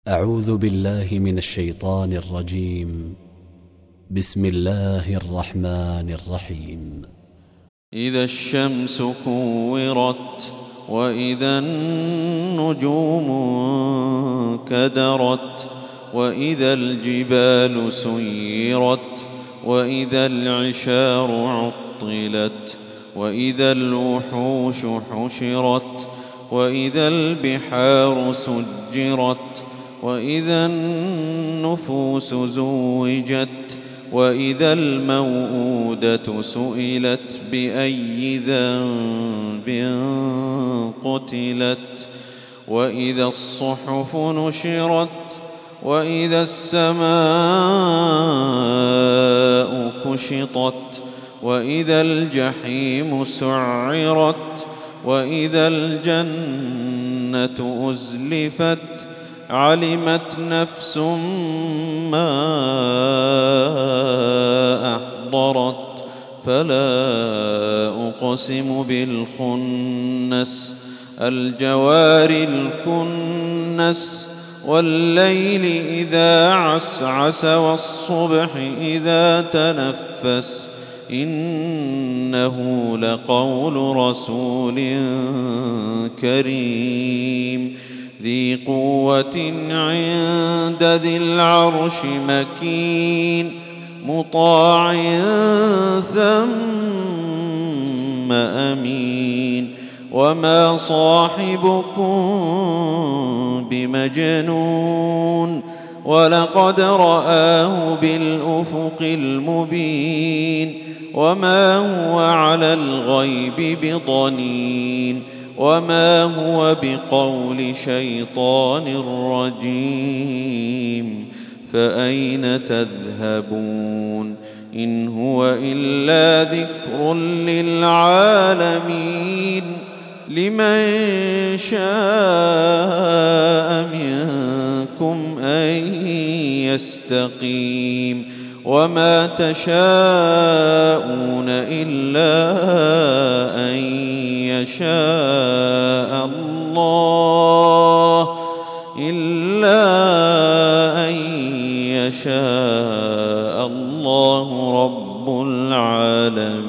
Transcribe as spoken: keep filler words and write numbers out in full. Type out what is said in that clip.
أعوذ بالله من الشيطان الرجيم. بسم الله الرحمن الرحيم. إذا الشمس كورت وإذا النجوم انكدرت وإذا الجبال سيرت وإذا العشار عطلت وإذا الوحوش حشرت وإذا البحار سجرت وإذا النفوس زوجت وإذا الموءودة سئلت بأي ذنب قتلت وإذا الصحف نشرت وإذا السماء كشطت وإذا الجحيم سعرت وإذا الجنة أزلفت علمت نفس ما أحضرت فلا أقسم بالخنس الجوار الكنس والليل إذا عسعس والصبح إذا تنفس إنه لقول رسول كريم ذي قوة عند ذي العرش مكين مطاع ثم أمين وما صاحبكم بمجنون ولقد رآه بالأفق المبين وما هو على الغيب بضنين وما هو بقول شيطان رجيم فأين تذهبون إن هو إلا ذكر للعالمين لمن شاء منكم أن يستقيم وما تشاءون إلا أن يشاء الله إلا أن يشاء الله رب العالمين.